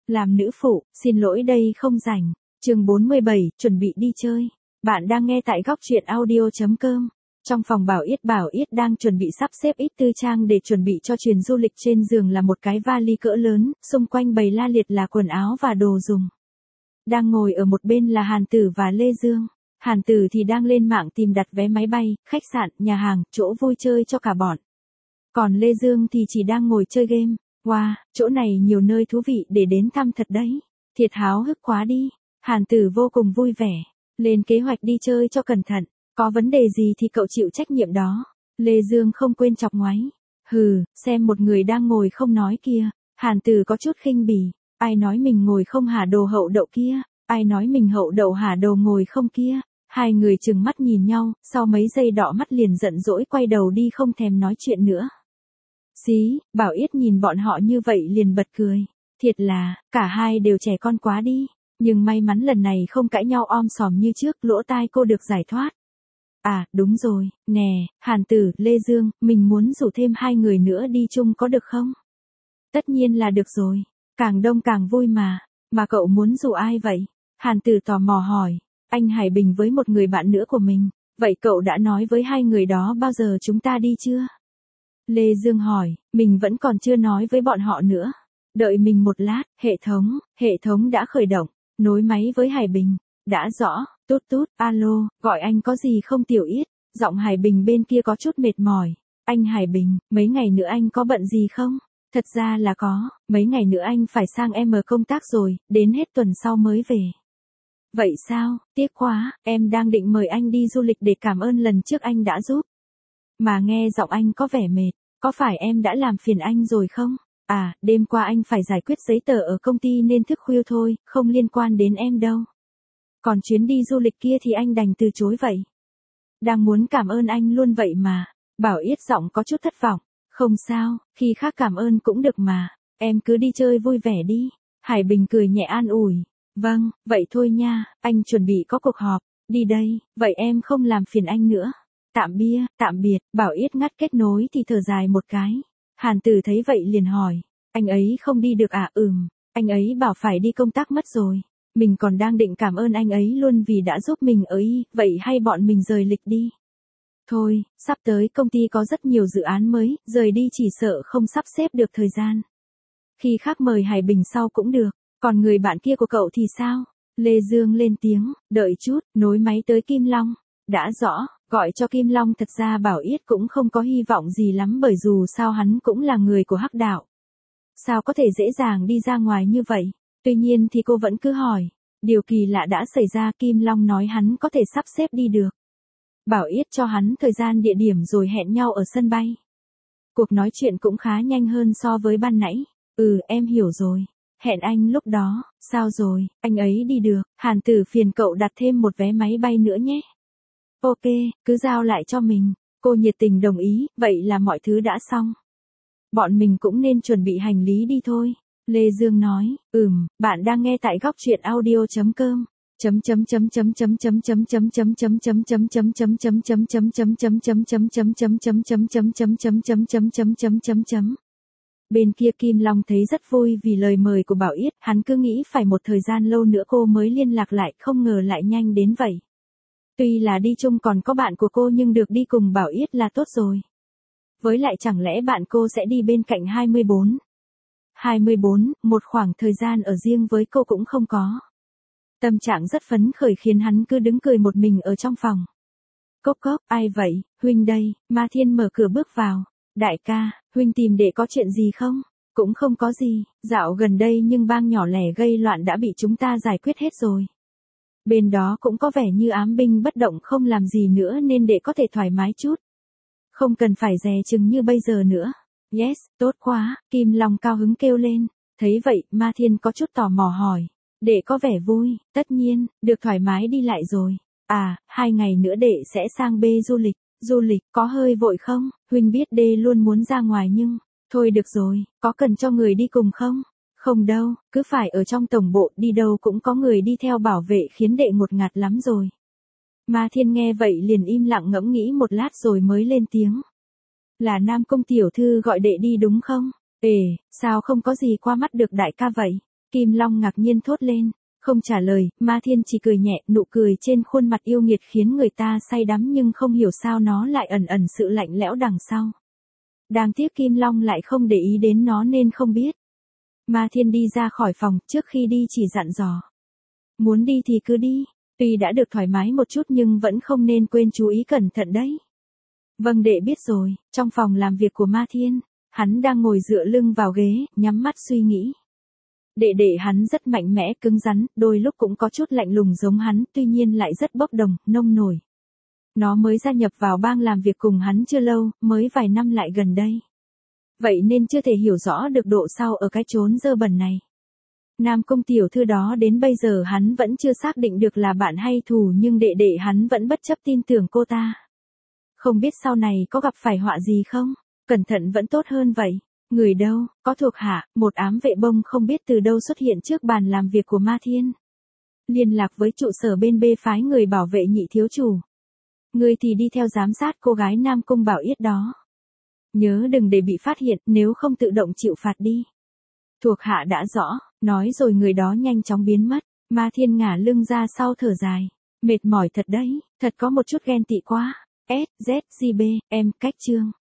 Làm nữ phụ, xin lỗi đây không rảnh. Chương 47, chuẩn bị đi chơi. Bạn đang nghe tại góc truyện audio.com. Trong phòng Bảo Yết đang chuẩn bị sắp xếp ít tư trang để chuẩn bị cho chuyến du lịch. Trên giường là một cái vali cỡ lớn, xung quanh bày la liệt là quần áo và đồ dùng. Đang ngồi ở một bên là Hàn Tử và Lê Dương. Hàn Tử thì đang lên mạng tìm đặt vé máy bay, khách sạn, nhà hàng, chỗ vui chơi cho cả bọn. Còn Lê Dương thì chỉ đang ngồi chơi game. Wow, chỗ này nhiều nơi thú vị để đến thăm thật đấy. Thiệt háo hức quá đi. Hàn Tử vô cùng vui vẻ. Lên kế hoạch đi chơi cho cẩn thận. Có vấn đề gì thì cậu chịu trách nhiệm đó. Lê Dương không quên chọc ngoáy. Hừ, xem một người đang ngồi không nói kia. Hàn Tử có chút khinh bỉ. Ai nói mình ngồi không hả đồ hậu đậu kia. Ai nói mình hậu đậu hả đồ ngồi không kia. Hai người trừng mắt nhìn nhau, sau mấy giây đỏ mắt liền giận dỗi quay đầu đi không thèm nói chuyện nữa. Xí, Bảo Yết nhìn bọn họ như vậy liền bật cười. Thiệt là, cả hai đều trẻ con quá đi. Nhưng may mắn lần này không cãi nhau om sòm như trước, lỗ tai cô được giải thoát. À, đúng rồi, nè, Hàn Tử, Lê Dương, mình muốn rủ thêm hai người nữa đi chung có được không? Tất nhiên là được rồi, càng đông càng vui mà. Mà cậu muốn rủ ai vậy? Hàn Tử tò mò hỏi. Anh Hải Bình với một người bạn nữa của mình. Vậy cậu đã nói với hai người đó bao giờ chúng ta đi chưa? Lê Dương hỏi, mình vẫn còn chưa nói với bọn họ nữa. Đợi mình một lát, hệ thống đã khởi động, nối máy với Hải Bình. Đã rõ, tút tút, alo, gọi anh có gì không Tiểu Yết? Giọng Hải Bình bên kia có chút mệt mỏi. Anh Hải Bình, mấy ngày nữa anh có bận gì không? Thật ra là có, mấy ngày nữa anh phải sang M công tác rồi, đến hết tuần sau mới về. Vậy sao, tiếc quá, em đang định mời anh đi du lịch để cảm ơn lần trước anh đã giúp. Mà nghe giọng anh có vẻ mệt, có phải em đã làm phiền anh rồi không? À, đêm qua anh phải giải quyết giấy tờ ở công ty nên thức khuya thôi, không liên quan đến em đâu. Còn chuyến đi du lịch kia thì anh đành từ chối vậy. Đang muốn cảm ơn anh luôn vậy mà. Bảo Yết giọng có chút thất vọng. Không sao, khi khác cảm ơn cũng được mà. Em cứ đi chơi vui vẻ đi. Hải Bình cười nhẹ an ủi. Vâng, vậy thôi nha, anh chuẩn bị có cuộc họp. Đi đây, vậy em không làm phiền anh nữa. Tạm biệt, Bảo Yết ngắt kết nối thì thở dài một cái. Hàn Tử thấy vậy liền hỏi. Anh ấy không đi được à? Anh ấy bảo phải đi công tác mất rồi. Mình còn đang định cảm ơn anh ấy luôn vì đã giúp mình ở Y, vậy hay bọn mình rời lịch đi. Thôi, sắp tới công ty có rất nhiều dự án mới, rời đi chỉ sợ không sắp xếp được thời gian. Khi khác mời Hải Bình sau cũng được, còn người bạn kia của cậu thì sao? Lê Dương lên tiếng, đợi chút, nối máy tới Kim Long. Đã rõ, gọi cho Kim Long. Thật ra Bảo Yết cũng không có hy vọng gì lắm bởi dù sao hắn cũng là người của Hắc Đạo. Sao có thể dễ dàng đi ra ngoài như vậy? Tuy nhiên thì cô vẫn cứ hỏi. Điều kỳ lạ đã xảy ra, Kim Long nói hắn có thể sắp xếp đi được. Bảo Yết cho hắn thời gian địa điểm rồi hẹn nhau ở sân bay. Cuộc nói chuyện cũng khá nhanh hơn so với ban nãy. Em hiểu rồi. Hẹn anh lúc đó. Sao rồi, anh ấy đi được. Hàn Tử phiền cậu đặt thêm một vé máy bay nữa nhé. Ok, cứ giao lại cho mình. Cô nhiệt tình đồng ý, vậy là mọi thứ đã xong. Bọn mình cũng nên chuẩn bị hành lý đi thôi. Lê Dương nói, bạn đang nghe tại góc truyện audio.com. Bên kia Kim Long thấy rất vui vì lời mời của Bảo Yết, hắn cứ nghĩ phải một thời gian lâu nữa cô mới liên lạc lại, không ngờ lại nhanh đến vậy. Tuy là đi chung còn có bạn của cô nhưng được đi cùng Bảo Yết là tốt rồi. Với lại chẳng lẽ bạn cô sẽ đi bên cạnh 24, một khoảng thời gian ở riêng với cô cũng không có. Tâm trạng rất phấn khởi khiến hắn cứ đứng cười một mình ở trong phòng. Cốc cốc, ai vậy? Huynh đây. Ma Thiên mở cửa bước vào. Đại ca, huynh tìm đệ có chuyện gì không? Cũng không có gì, dạo gần đây nhưng bang nhỏ lẻ gây loạn đã bị chúng ta giải quyết hết rồi. Bên đó cũng có vẻ như ám binh bất động không làm gì nữa nên đệ có thể thoải mái chút. Không cần phải dè chừng như bây giờ nữa. Yes, tốt quá, Kim Long cao hứng kêu lên. Thấy vậy, Ma Thiên có chút tò mò hỏi. Đệ có vẻ vui, tất nhiên, được thoải mái đi lại rồi. À, 2 ngày nữa đệ sẽ sang B du lịch. Du lịch, có hơi vội không? Huynh biết đệ luôn muốn ra ngoài nhưng... Thôi được rồi, có cần cho người đi cùng không? Không đâu, cứ phải ở trong tổng bộ, đi đâu cũng có người đi theo bảo vệ khiến đệ ngột ngạt lắm rồi. Ma Thiên nghe vậy liền im lặng ngẫm nghĩ một lát rồi mới lên tiếng. Là Nam Cung tiểu thư gọi đệ đi đúng không? Sao không có gì qua mắt được đại ca vậy? Kim Long ngạc nhiên thốt lên, không trả lời, Ma Thiên chỉ cười nhẹ, nụ cười trên khuôn mặt yêu nghiệt khiến người ta say đắm nhưng không hiểu sao nó lại ẩn ẩn sự lạnh lẽo đằng sau. Đáng tiếc Kim Long lại không để ý đến nó nên không biết. Ma Thiên đi ra khỏi phòng, trước khi đi chỉ dặn dò. Muốn đi thì cứ đi, tuy đã được thoải mái một chút nhưng vẫn không nên quên chú ý cẩn thận đấy. Vâng đệ biết rồi, trong phòng làm việc của Ma Thiên, hắn đang ngồi dựa lưng vào ghế, nhắm mắt suy nghĩ. Đệ hắn rất mạnh mẽ, cứng rắn, đôi lúc cũng có chút lạnh lùng giống hắn, tuy nhiên lại rất bốc đồng, nông nổi. Nó mới gia nhập vào bang làm việc cùng hắn chưa lâu, mới vài năm lại gần đây. Vậy nên chưa thể hiểu rõ được độ sâu ở cái chốn dơ bẩn này. Nam Cung tiểu thư đó đến bây giờ hắn vẫn chưa xác định được là bạn hay thù nhưng đệ hắn vẫn bất chấp tin tưởng cô ta. Không biết sau này có gặp phải họa gì không? Cẩn thận vẫn tốt hơn vậy. Người đâu, có thuộc hạ, một ám vệ bông không biết từ đâu xuất hiện trước bàn làm việc của Ma Thiên. Liên lạc với trụ sở bên B phái người bảo vệ Nhị thiếu chủ. Người thì đi theo giám sát cô gái Nam Cung Bảo Yết đó. Nhớ đừng để bị phát hiện, nếu không tự động chịu phạt đi. Thuộc hạ đã rõ, nói rồi người đó nhanh chóng biến mất. Ma Thiên ngả lưng ra sau thở dài. Mệt mỏi thật đấy, thật có một chút ghen tị quá. S, Z, G, B, em, cách chương.